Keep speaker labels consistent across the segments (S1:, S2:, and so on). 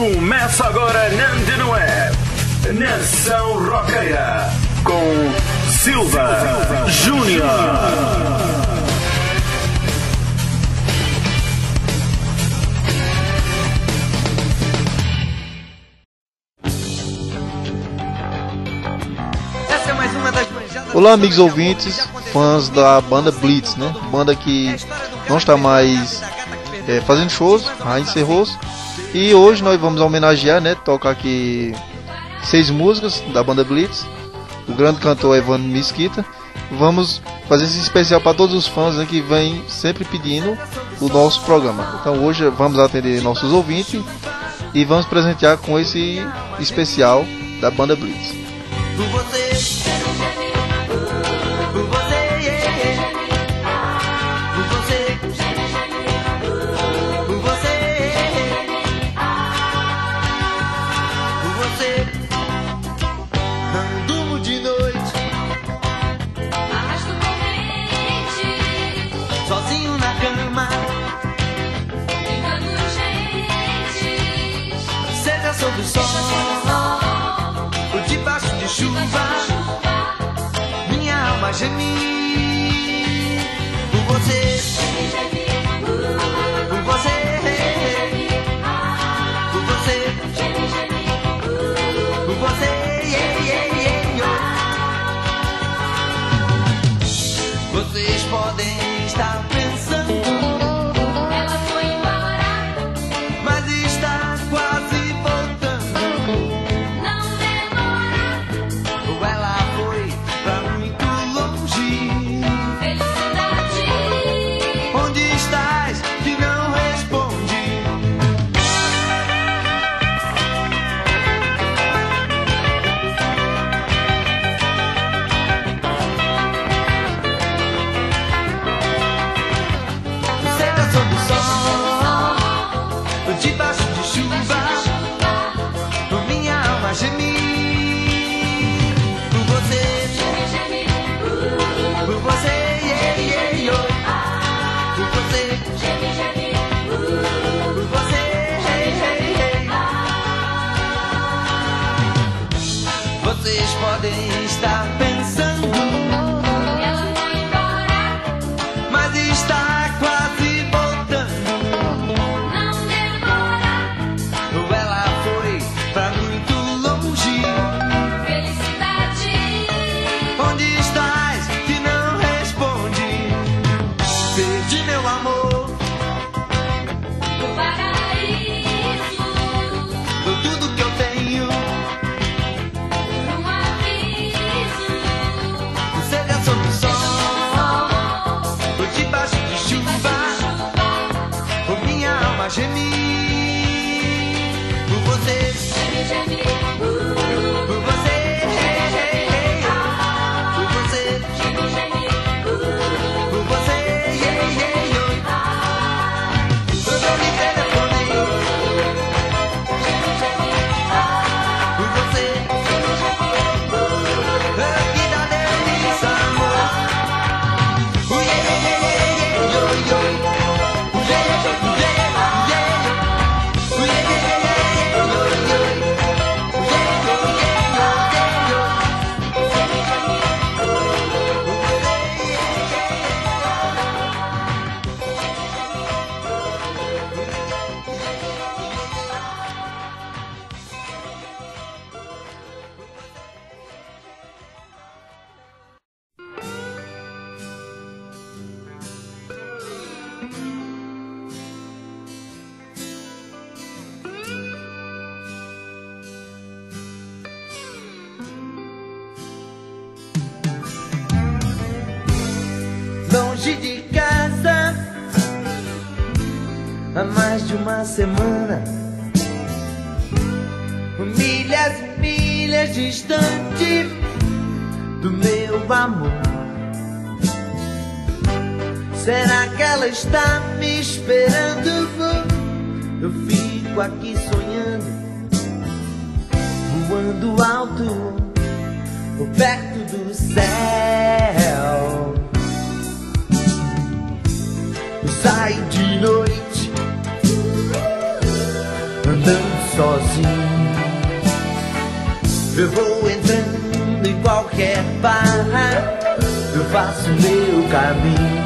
S1: Começa agora na Antena Web, Nação Roqueira, com Silva Júnior.
S2: Olá, amigos ouvintes, fãs da banda Blitz, né? Banda que não está mais fazendo shows, encerrou. E hoje nós vamos homenagear, né? Tocar aqui 6 músicas da banda Blitz. O grande cantor Evandro Mesquita. Vamos fazer esse especial para todos os fãs, né, que vêm sempre pedindo o nosso programa. Então hoje vamos atender nossos ouvintes e vamos presentear com esse especial da banda Blitz.
S3: Sob o sol, ou debaixo de chuva, minha alma geme por você, por você, por você, por você, Vocês podem estar pensando, ela foi embora, mas está quase debaixo de chuva, minha alma geme por você, por você, por você, por você. Vocês podem estar pensando, ela foi embora, mas está quase voltando. Gemi por você, por você, por você, por você, quando eu me telefonei, por você, que dá delícia, amor. Longe de casa, há mais de uma semana, milhas e milhas distante do meu amor. Será que ela está me esperando? Eu fico aqui sonhando, voando alto, perto do céu. Saio de noite, andando sozinho. Eu vou entrando em qualquer bar, eu faço meu caminho.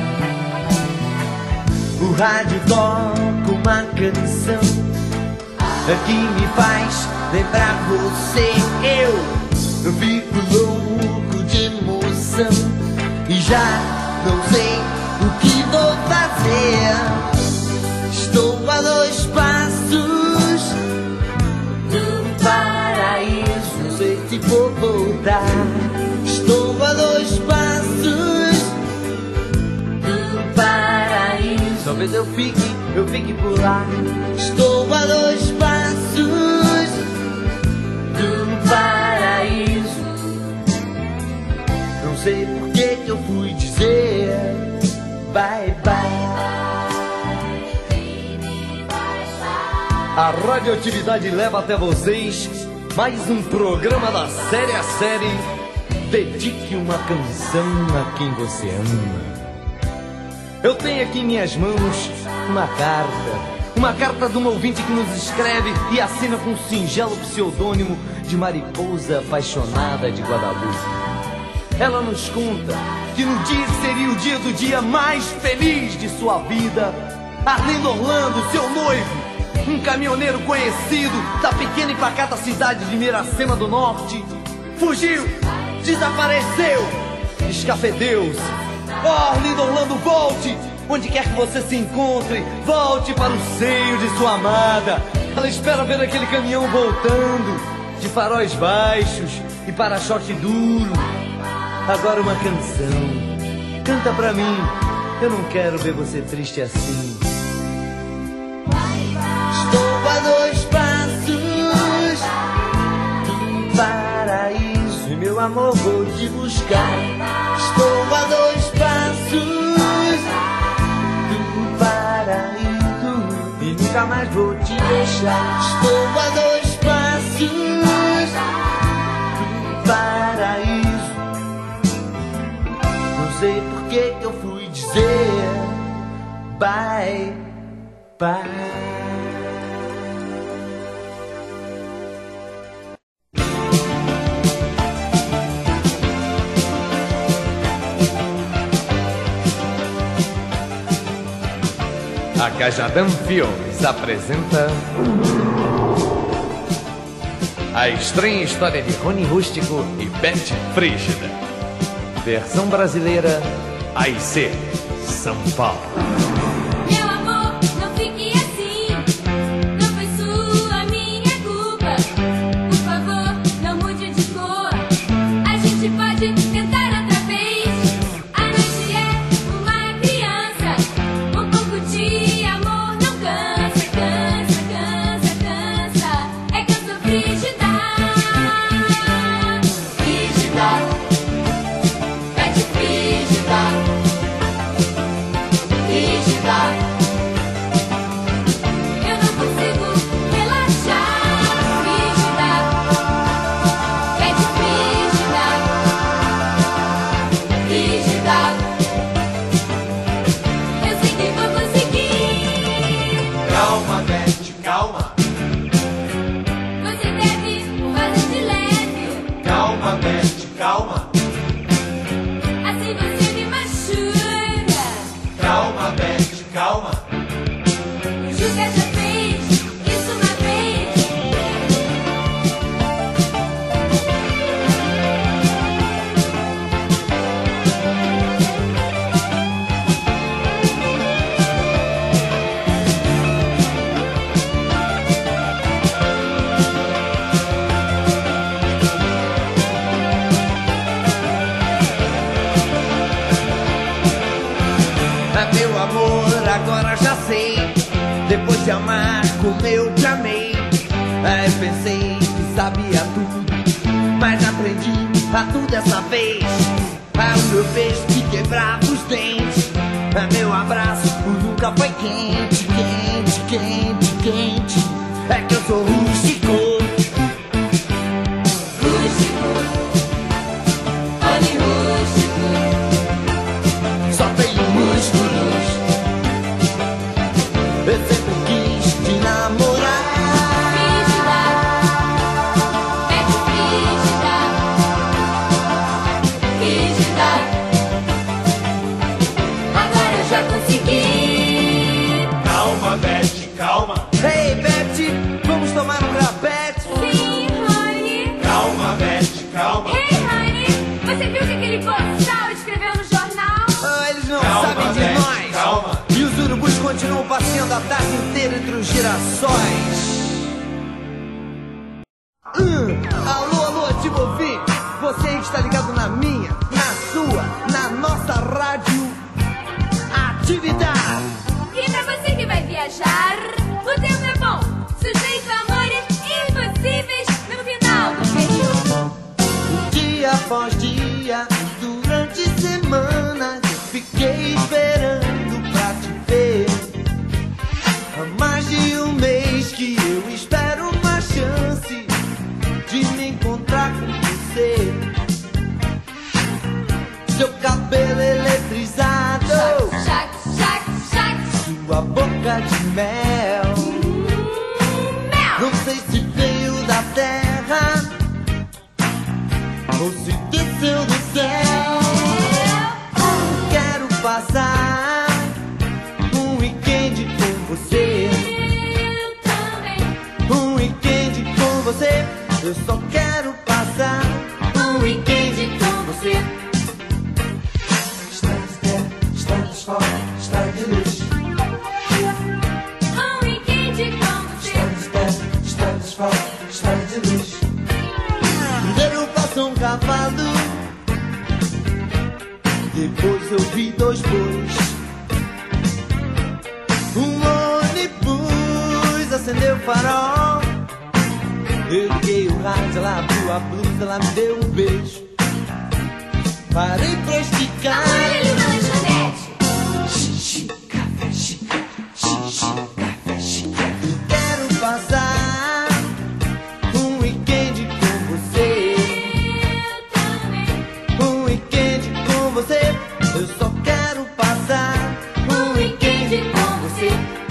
S3: O rádio toca uma canção que me faz lembrar você. Eu fico louco de emoção e já não sei o que vou fazer. Estou a 2 passos do paraíso, não sei se vou voltar. Estou a 2 passos do paraíso, talvez eu fique por lá. Estou a 2 passos do paraíso, não sei por que eu fui dizer bye bye. A radioatividade leva até vocês mais um programa da série a série. Dedique uma canção a quem você ama. Eu tenho aqui em minhas mãos uma carta de um ouvinte que nos escreve e assina com um singelo pseudônimo de Mariposa Apaixonada de Guadalupe. Ela nos conta que no dia que seria o dia do dia mais feliz de sua vida, Arlindo Orlando, seu noivo, um caminhoneiro conhecido da pequena e pacata cidade de Miracema do Norte, fugiu, desapareceu, escafedeu-se. Oh, Arlindo Orlando, volte! Onde quer que você se encontre, volte para o seio de sua amada. Ela espera ver aquele caminhão voltando, de faróis baixos e para-choque duro. Agora uma canção, canta pra mim, eu não quero ver você triste assim. Estou a 2 passos do paraíso e meu amor vou te buscar. Estou a 2 passos do paraíso e nunca mais vou te deixar. Estou a 2 passos do paraíso, não sei por que eu fui dizer bye bye. A Cajadão Filmes apresenta a estranha história de Rony Rústico e Beth Frígida. Versão brasileira, AIC, São Paulo.
S4: Meu amor, não fique assim, não foi sua minha culpa. Por favor, não mude de cor, a gente pode tentar outra vez. A noite é uma criança, um pouco de amor não cansa, cansa, cansa, cansa. É que eu sou frígida, frígida, Beth frígida, frígida. Eu não consigo relaxar, frígida, Beth frígida, frígida. Eu sei que vou conseguir.
S3: Calma, Beth, calma.
S4: Você deve fazer de leve,
S3: Calma, Beth, calma.
S4: assim você me machuca.
S3: Calma, Beth, calma.
S4: O Juca já fez isso uma vez.
S3: Meu amor, agora já sei. Depois de amar como eu te amei, eu pensei que sabia tudo, mas aprendi a tudo dessa vez. O meu beijo que quebrava os dentes, meu abraço nunca foi quente, quente, quente, quente. É que eu sou rústico,
S4: Rústico, Rony Rústico,
S3: só tenho músculos. Eu sempre quis te namorar.
S4: viajar. O tempo é bom, sujeito a amores impossíveis no final do período.
S5: Dia após dia, durante semanas, eu fiquei esperando pra te ver. Há mais de um mês que eu espero uma chance de me encontrar com você. Seu cabelo eletrizado,
S4: Chac, chac, chac,
S5: sua boca de mel.
S4: mel.
S5: Não sei se veio da terra ou se desceu do céu. Quero passar um weekend com você.
S4: Eu também.
S5: Um weekend com você. Eu só quero passar um weekend com você. Estamos fora, está de luz.
S4: Um weekend com você.
S5: Estamos fora, está de luz. Primeiro passou um cavalo, depois eu vi dois bois. Um ônibus acendeu o farol. Eu liguei o rádio, ela abriu a blusa, ela me deu um beijo. Parei pra esticar.
S4: Olha ali na lanchonete.
S5: Xixi, café, xixi, xixi, café, xixi. Eu quero passar um weekend com você.
S4: Eu também.
S5: Um weekend com você. Eu só quero passar um weekend com você.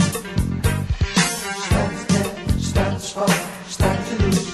S5: Estamos fora, está de luz.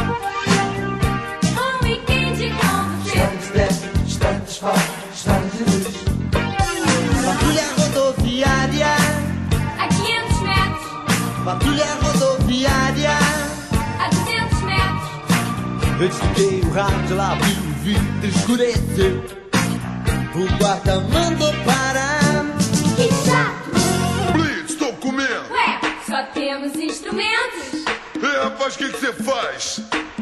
S4: Um weekend com você.
S5: Estamos fora, está de luz. Patrulha rodoviária,
S4: A 500 metros,
S5: patrulha rodoviária.
S4: a 200 metros.
S5: Eu desliguei o rádio, ela abriu o vidro, escureceu. O guarda mandou parar.
S4: Que chato.
S6: Blitz, tô comendo.
S4: Ué, só temos instrumentos.
S6: É, rapaz, o que você faz?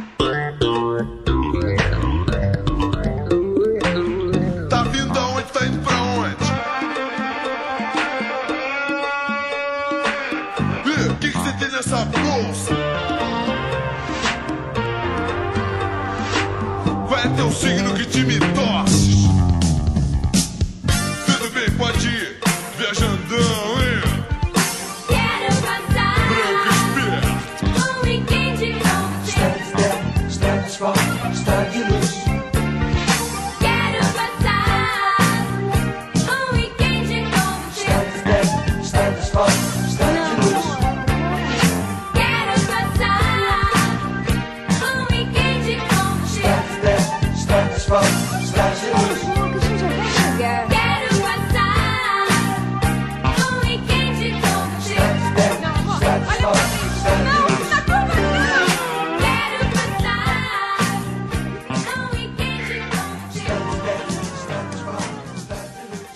S6: Tá vindo aonde? Tá indo pra onde? O que você tem nessa bolsa? Qual é teu signo que te me torces? Tudo bem, pode ir. Viajandão, hein?
S4: Quero passar
S6: Branco esperto.
S4: um weekend com você.
S5: Estamos fora, está de luz.
S4: Quero passar um weekend com você.
S5: Estamos fora, está de luz.
S4: Quero passar um weekend com você.
S5: Estamos fora, está de luz.
S4: Quero passar um weekend com você.
S5: Estamos fora, está de luz.
S4: Quero passar um weekend com você.
S5: Estamos fora, está de luz.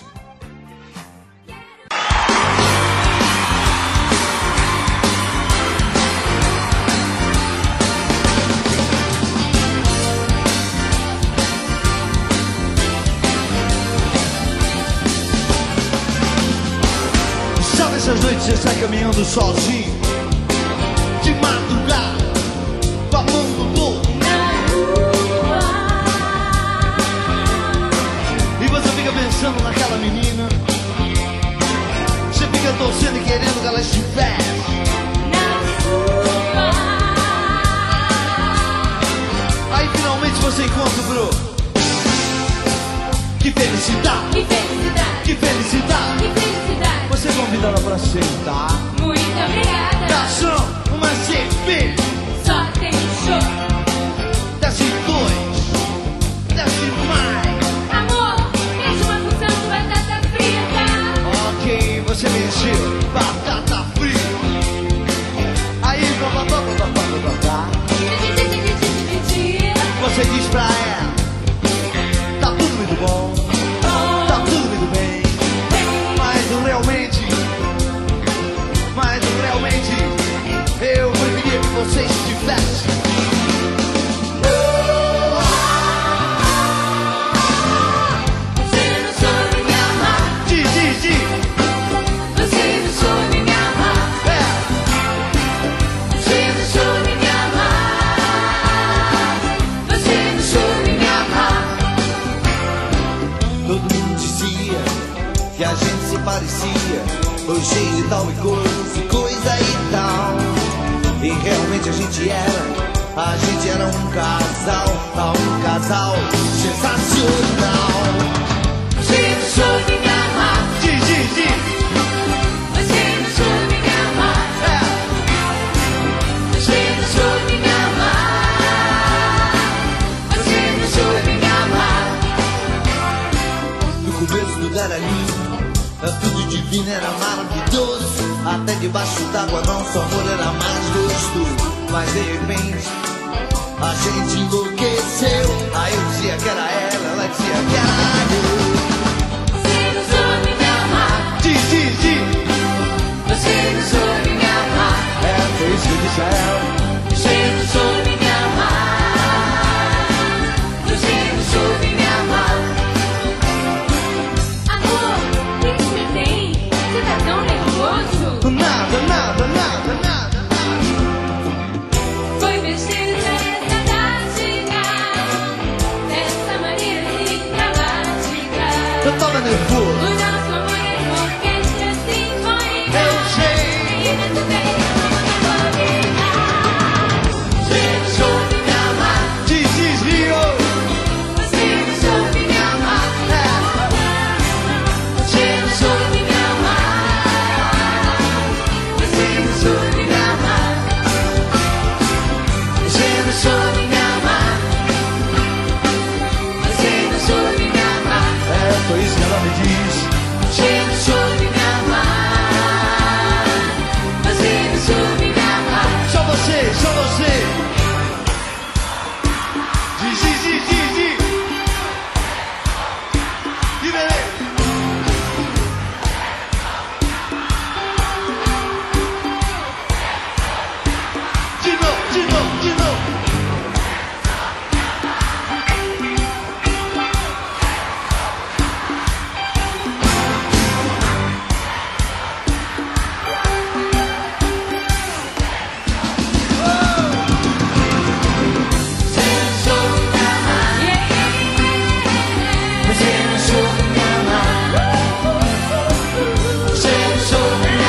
S3: Sabe essas noites você sai caminhando sozinho, de madrugada, com a mão no bolso, e você fica pensando naquela menina. Você fica torcendo e querendo que ela estivesse. Aí finalmente você encontra o bro. Que felicidade,
S4: Que felicidade,
S3: que felicidade.
S4: que felicidade.
S3: Você convida ela pra sentar.
S4: Muito obrigada.
S3: Garçom, uma cerveja.
S4: Só tem show.
S3: Desce dois, desce mais.
S4: Amor, deixa uma porção de batata frita.
S3: Ok, você me encheu, batata frita. Aí, blá blá blá blá blá blá blá. Você diz pra ela, tá tudo muito bom, tá tudo muito bem. Mas realmente, eu preferia que você estivesse.
S4: Você não soube me amar.
S3: Diz.
S4: Você não soube me amar.
S5: parecia, foi cheio de tal e coisa e tal. E realmente a gente era um casal sensacional.
S4: Você não soube me amar. Você não soube me amar. Você não soube me amar. Você não soube me amar.
S5: No começo tudo era lindo, tudo divino, era maravilhoso. Até debaixo d'água nosso amor era mais gostoso. Mas de repente a gente enlouqueceu. Aí eu dizia que era ela dizia que era eu.
S4: Você não soube me amar. Você não soube me amar.
S5: Foi isso que eu disse a ela.
S4: Você não soube me amar. Você não soube me amar. Amor, o que você tem? Você tá tão nervoso?
S5: Nada.
S4: Foi besteira essa tática, essa maneira dramática.
S5: Eu tava nervoso.
S4: O nosso amor é uma orquestra sinfônica.
S5: Eu sei.
S4: E nessa vez vamos combinar. Você não soube me amar.
S5: This is Rio.
S4: Você não soube me amar. Você não soube me amar. Você não soube me amar. Você não soube me amar. Você não soube me amar.
S5: Foi isso que ela me diz.
S4: Você não soube me amar. Você não soube me amar.
S5: Só você. Diz. E bebê. De novo.
S4: Você não soube me amar. Você não soube me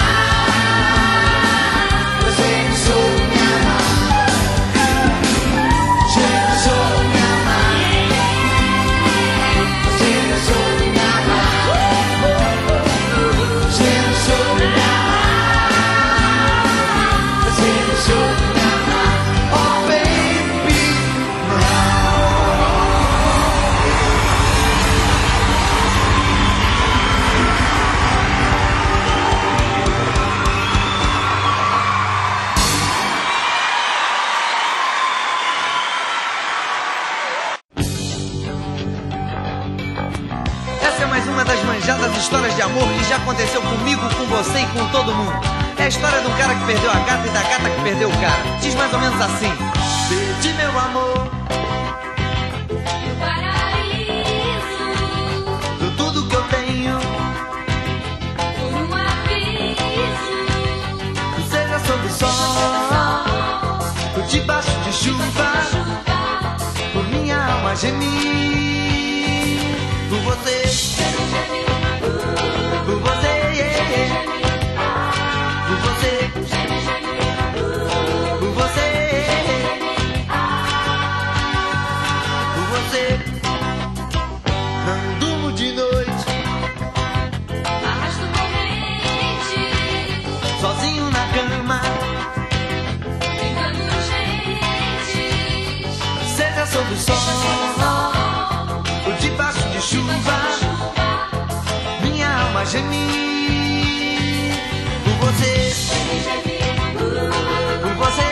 S4: amar. Você não soube me amar. Você não soube me amar. Você não soube me amar. Você não soube me amar. Você não soube me amar.
S5: Oh baby.
S3: Essa é mais uma das manjadas histórias de amor que já aconteceu comigo, com você e com todo mundo. É a história de um cara que perdeu a gata e da gata que perdeu o cara. Diz mais ou menos assim: perdi meu amor,
S4: No paraíso,
S3: tudo que eu tenho,
S4: por um aviso,
S3: seja sob o sol, debaixo de chuva, por minha alma gemir, por você, por você, por você, por você, por você.
S5: Não durmo de noite,
S4: arrasto corrente,
S3: Sozinho na cama,
S4: brincando gente,
S3: seja sob o sol, debaixo de chuva, minha alma gemir, por você, por você,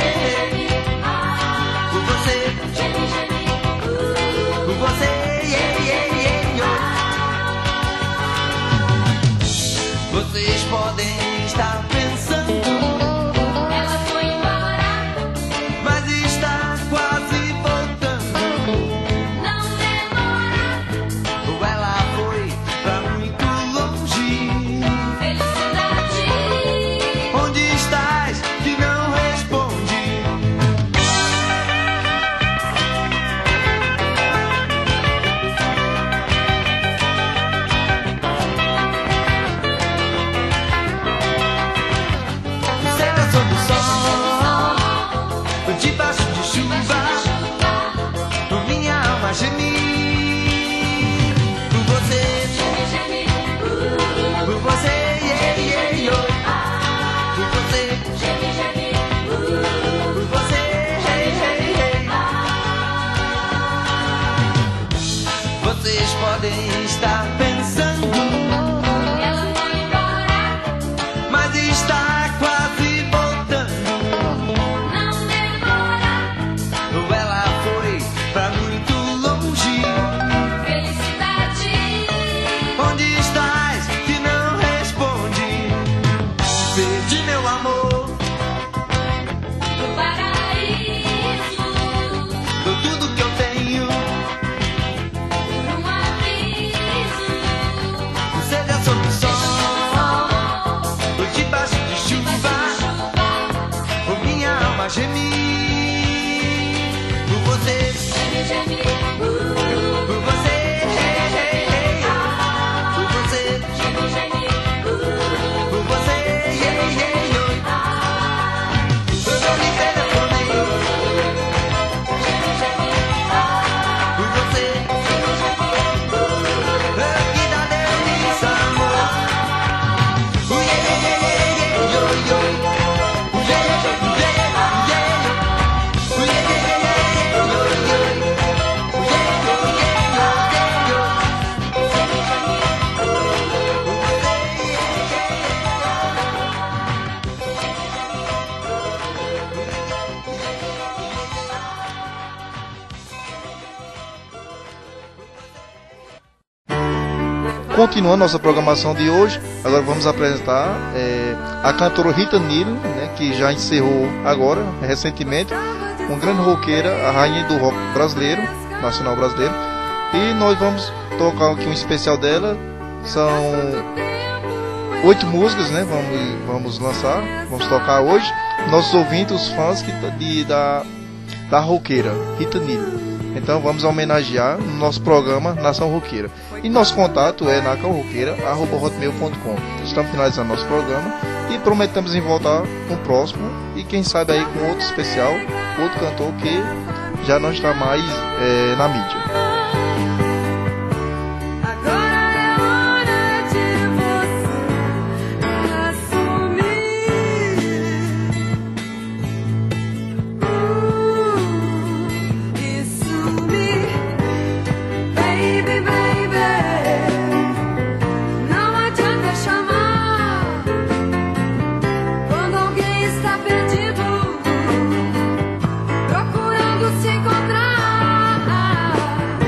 S3: por você, por você, Vocês podem estar pensando,
S4: ela foi embora,
S3: mas está quase voltando.
S4: não demora,
S3: Ou ela foi pra muito longe,
S4: felicidade,
S3: onde
S5: mim. Por você, por você, por você, por você, eu não me telefonei. Por você, que dá delícia, amor.
S2: Continuando nossa programação de hoje, agora vamos apresentar a cantora Rita Neal, né, que já encerrou agora, recentemente, uma grande roqueira, a rainha do rock brasileiro, nacional brasileiro. E nós vamos tocar aqui um especial dela, são 8 músicas, né, vamos lançar, vamos tocar hoje. Nossos ouvintes, os fãs da roqueira, Rita Neal. Então vamos homenagear no nosso programa Nação Roqueira. E nosso contato é nacaoroqueira@hotmail.com. Estamos finalizando nosso programa e prometemos em voltar com o próximo. E quem sabe aí com outro especial, outro cantor que já não está mais na mídia.
S4: Procurando se encontrar.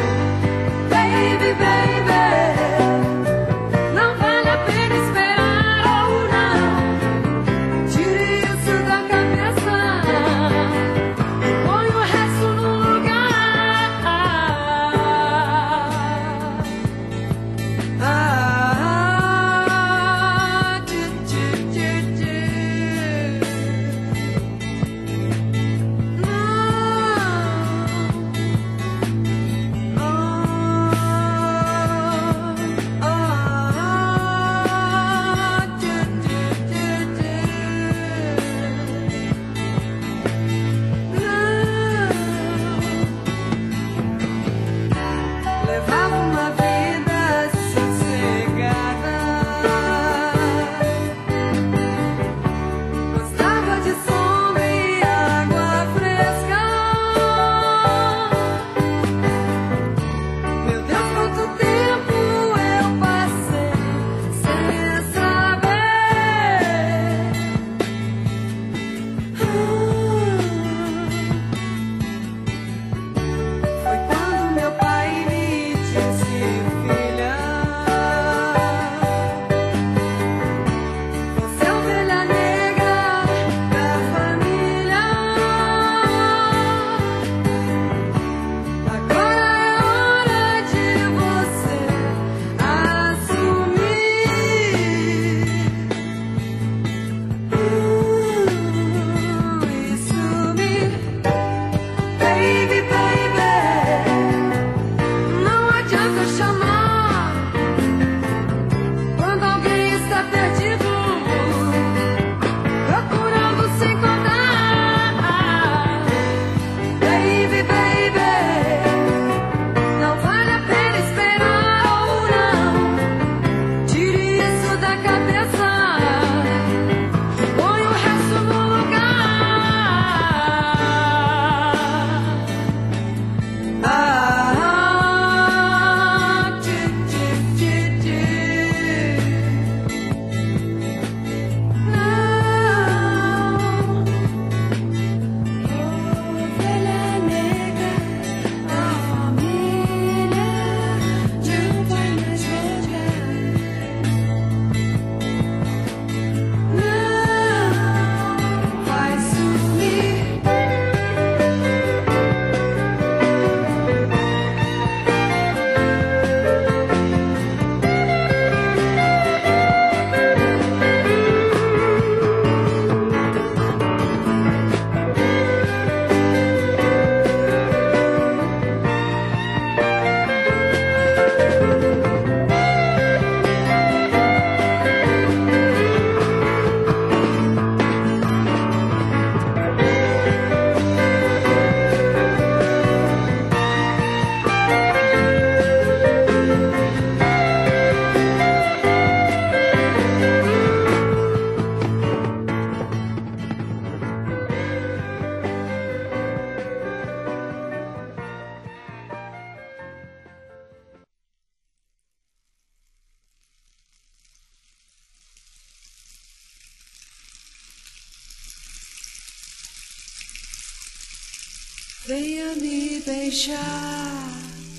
S7: Venha me beijar,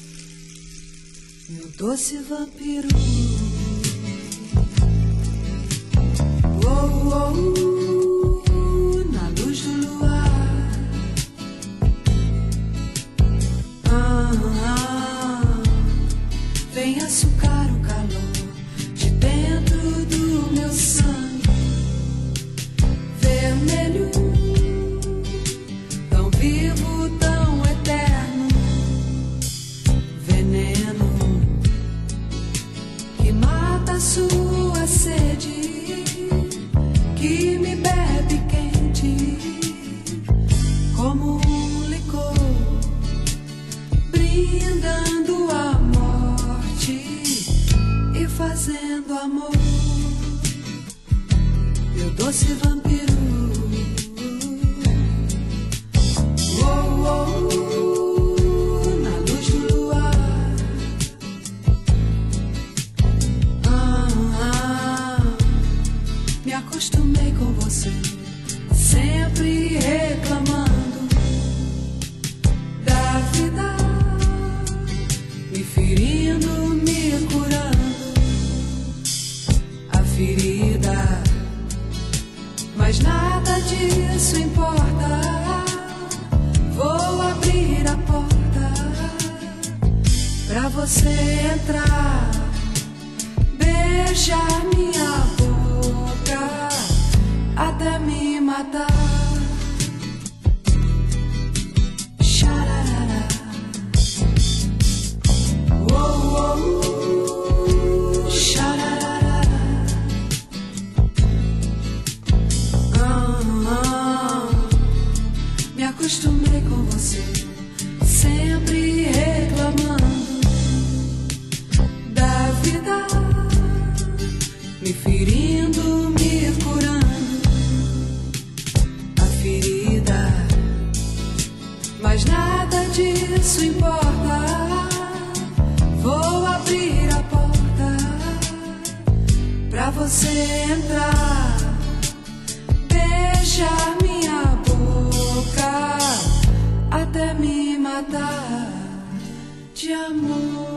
S7: meu doce vampiro. Oh, oh, na luz do luar. Vem açucar o calor de dentro do meu sangue vermelho, tão vivo, tão eterno, veneno que mata a sua sede, que me bebe quente como um licor, brindando a morte e fazendo amor. Meu doce vampiro. Oh, oh, na luz do luar. Me acostumei com você, sempre reclamando da vida, me ferindo, me curando a ferida. Mas nada disso importa. Vou abrir a porta pra você entrar, beijar minha boca até me matar. Xararara. Oh, oh, xararara. Me acostumei com você, sempre reclamando da vida, me ferindo, me curando a ferida. Mas nada disso importa. Vou abrir a porta pra você entrar, beijar minha boca até me matar de amor.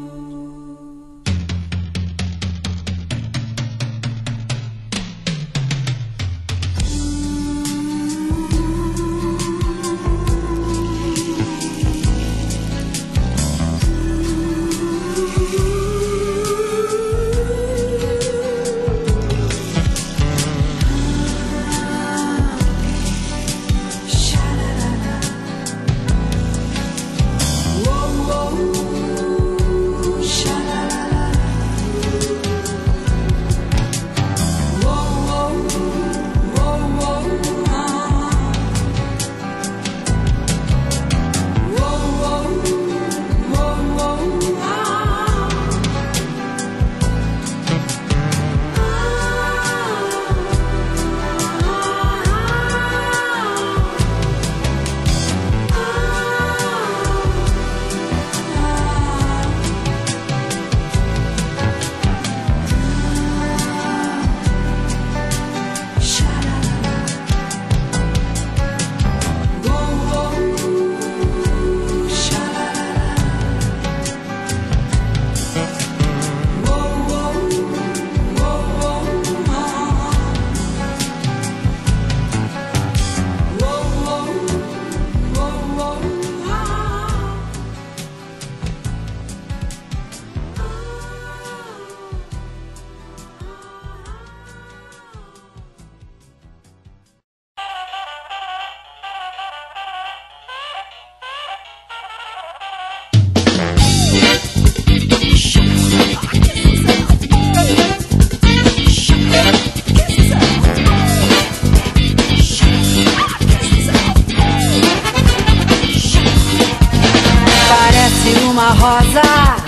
S8: Uma rosa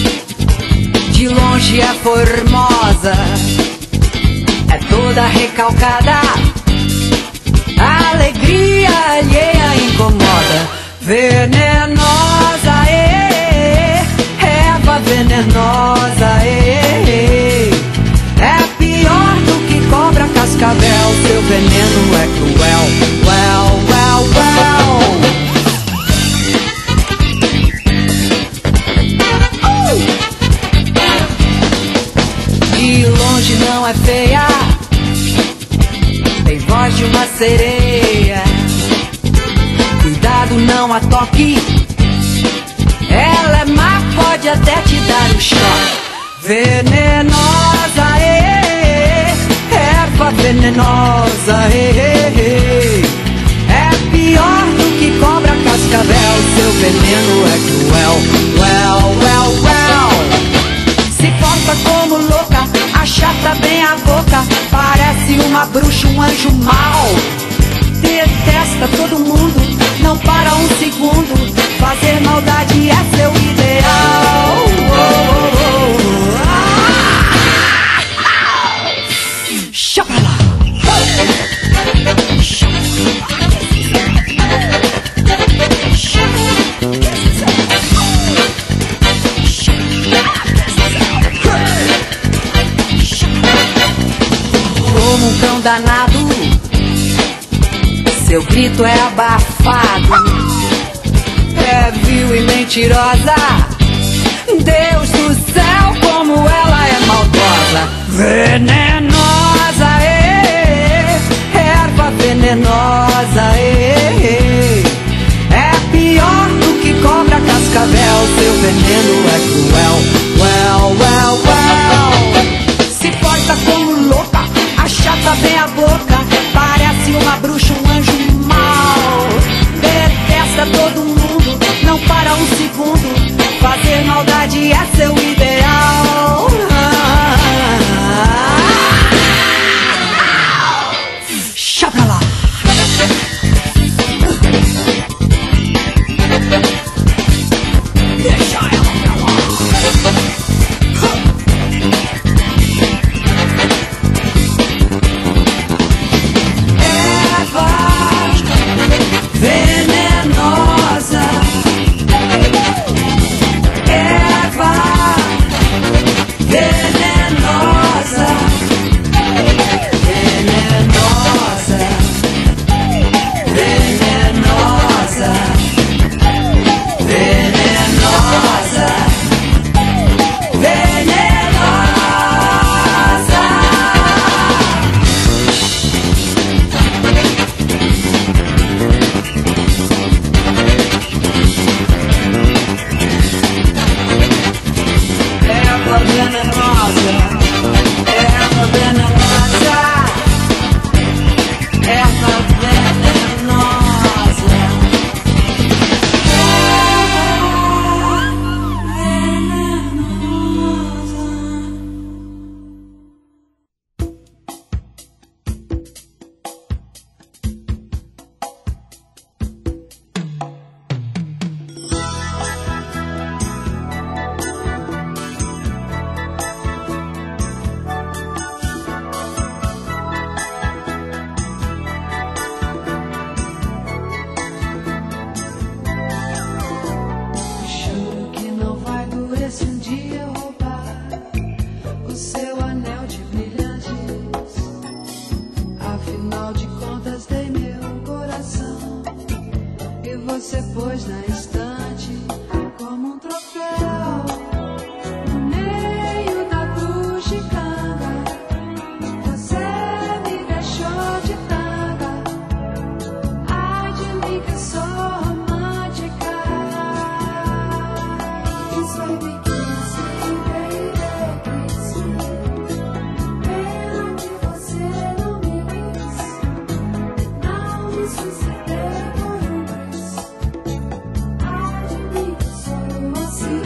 S8: de longe é formosa, é toda recalcada, a alegria alheia incomoda. Venenosa, erva venenosa, é pior do que cobra cascavel. Seu veneno é cruel, well, well, well. sereia. Cuidado, não a toque, ela é má, pode até te dar um choque. Venenosa, erva venenosa, é pior do que cobra cascavel, seu veneno é cruel. Well. Se porta como louca, achata bem a boca, parece uma bruxa, um anjo mau. Detesta todo mundo, não para um segundo, fazer maldade é seu ideal. Chá pra lá. Como um cão danado, seu grito é abafado, é vil e mentirosa. Deus do céu, como ela é maldosa. Venenosa, erva venenosa, é pior do que cobra cascavel, seu veneno é cruel. Well. Se porta como louca, achata bem a boca, parece uma bruxa, um anjo mau. Detesta todo mundo, não para um segundo, fazer maldade é seu ideal. Chá pra lá. Deixa ela pra lá. Erva venenosa, erva venenosa, venenosa, venenosa, venenosa, venenosa. Erva venenosa, erva venenosa, erva venenosa.
S7: Juro que não vai doer se um dia eu roubar o seu anel de brilhantes. Afinal de contas dei meu coração e você pôs na estante como um troféu no meio da bugicanga. Você me deixou de tanga. Ai de mim que sou romântica. Isso é biquíni, baby, pena que você não me quis, não me sucedeu por isso. Ai de mim que sou assim.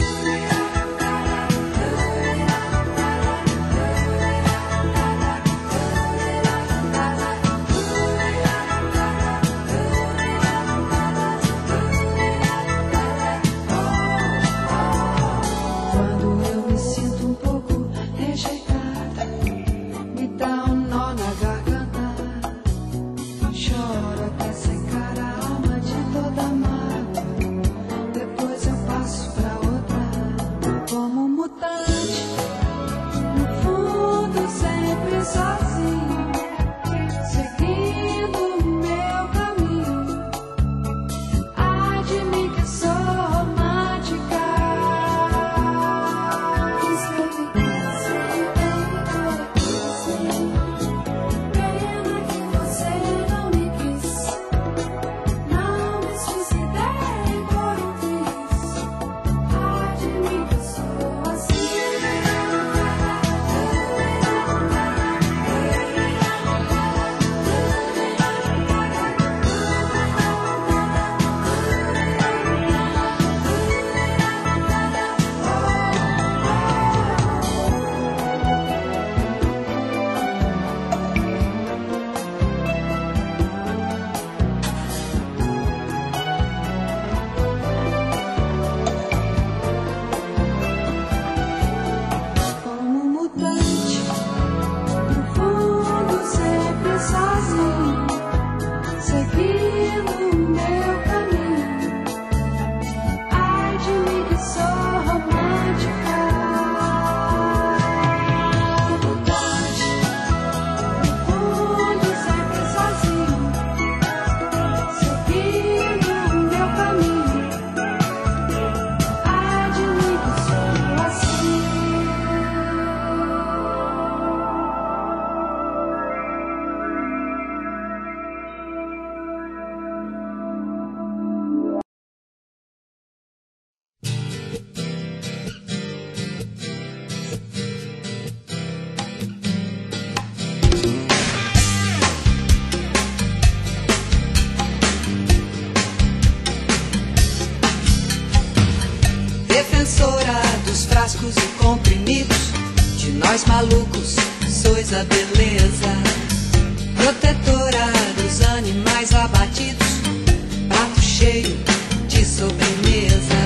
S8: defensora dos frascos e comprimidos, de nós malucos sois a beleza, protetora dos animais abatidos, prato cheio de sobremesa.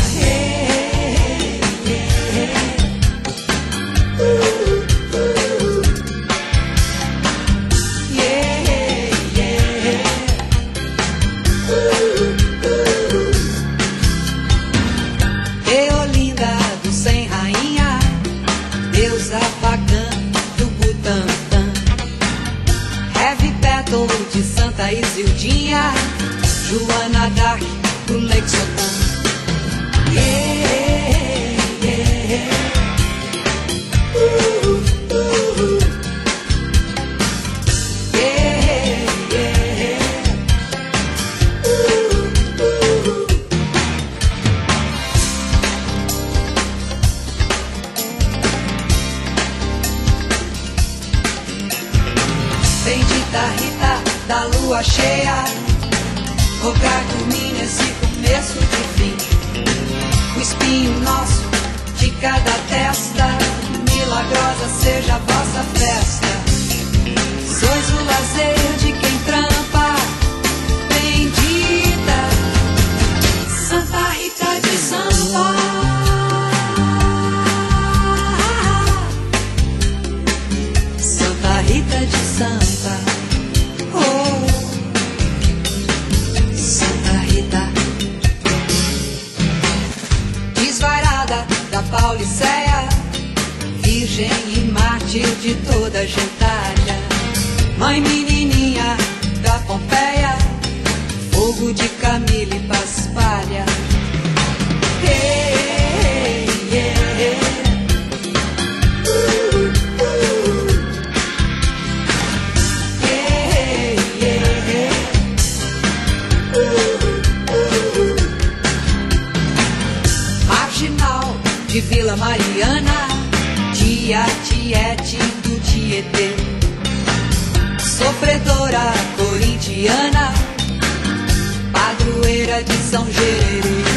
S8: Eolinda do Sem Rainha, deusa pagã do Butantã, Heavy Battle de Santa Isildinha, Joana Dark do Lexotan. Bendita Rita da lua cheia, rogar por mim nesse começo de fim. O espinho nosso de cada testa, milagrosa seja a vossa festa. Sois o lazer de quem trampa, bendita Santa Rita de Sampa. Santa Rita de Sampa, oh, Santa Rita. Desvairada da Pauliceia, virgem e mártir de toda a gentalha, mãe menininha da Pompeia, fogo de Camille e Paspalha. Hey, yeah, yeah. Marginal de Vila Mariana, tia Tiete do Tietê, sofredora corintiana, padroeira de São Gererê.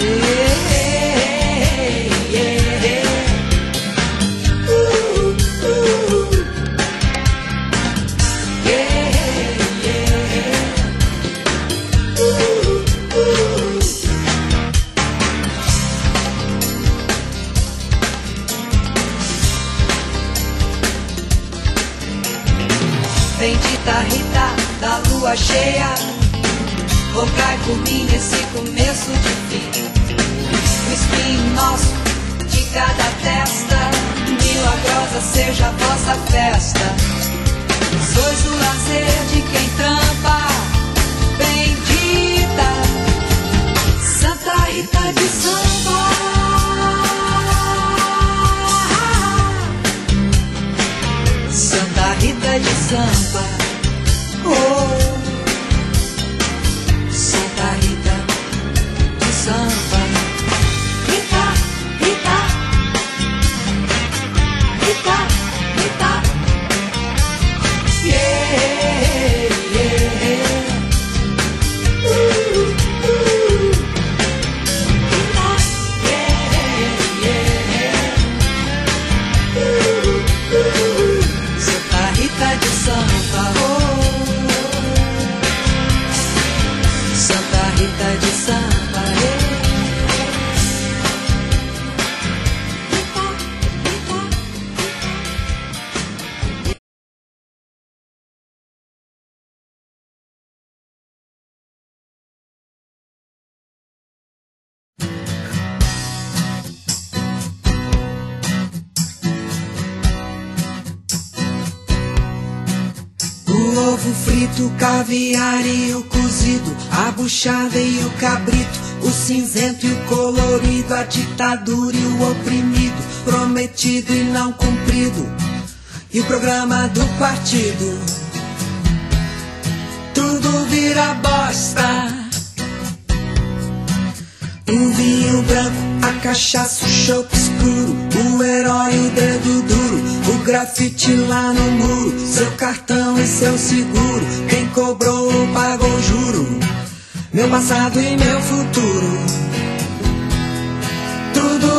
S8: Bendita Rita da lua cheia, rogai por mim nesse começo de fim. O espinho nosso de cada testa, milagrosa seja a vossa festa. Sois o lazer de quem trampa, bendita Santa Rita de Sampa. Santa Rita de Sampa, oh, Santa Rita de Sampa. Rita, Rita, Rita, Rita, yeah, yeah. Rita, yeah, yeah. Santa Rita de Sampa, oh, Santa Rita de Sampa, yeah. O ovo frito, o caviar e o cozido, a buchada e o cabrito, o cinzento e o colorido, a ditadura e o oprimido, prometido e não cumprido, e o programa do partido. Tudo vira bosta. O vinho branco, a cachaça, o chope escuro, o herói, o dedo duro, o grafite lá no muro, seu cartão e seu seguro, quem cobrou pagou juro, meu passado e meu futuro. Tudo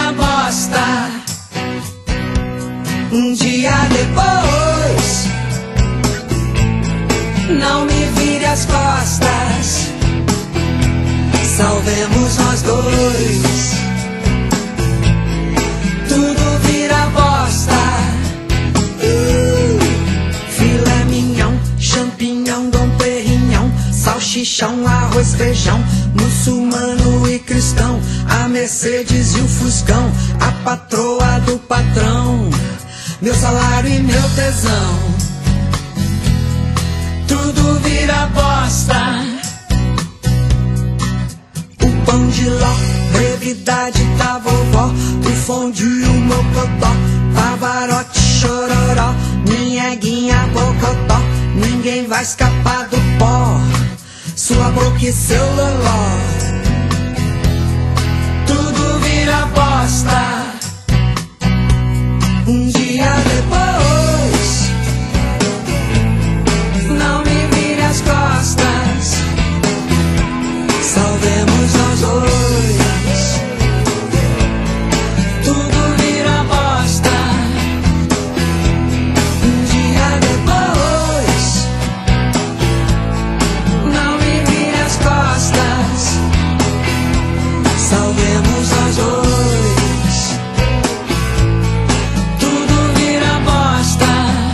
S8: vira bosta. Um dia depois, não me vire as costas. Salvemos nós dois. Tudo vira bosta. Filé mignon, champignon, dom perignon, salchichão, arroz, feijão, muçulmano e cristão, a Mercedes e o Fuscão, a patroa do patrão, meu salário e meu tesão. Tudo vira bosta. O pão de ló, brevidade da vovó, o fondue, o mocotó, Pavarotti, chororó, minha guinha, bocotó, ninguém vai escapar do pó, sua boca e seu loló. Tudo vira bosta. Um dia depois, não me vire as costas. Salvemos nós dois. Tudo vira bosta. Um dia depois, não me vire as costas. Salvemos nós dois. Tudo vira bosta.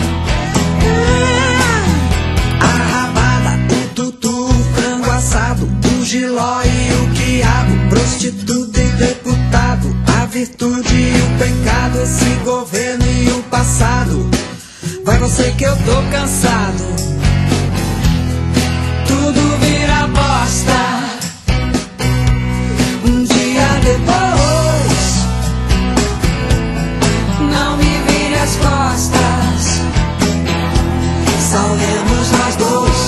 S8: A rabada, o tutu, o frango assado, o giló e o quiabo, prostituta e deputado, a virtude e o pecado, esse governo e o passado. Vai você que eu tô cansado. Tudo vira bosta. Um dia depois, não me vire as costas. Salvemos nós dois.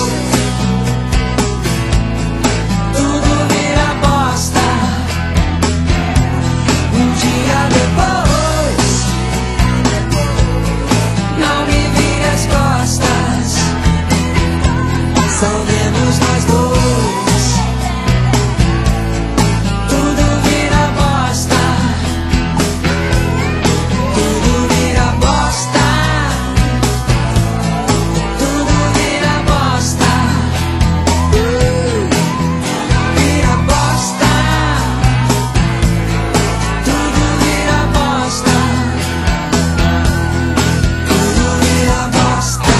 S8: Tudo vira bosta. Um dia depois, não me vire as costas. Salvemos nós dois. Tudo vira bosta. Tudo vira bosta. Tudo vira bosta. Vira bosta. Tudo vira bosta. Tudo vira bosta.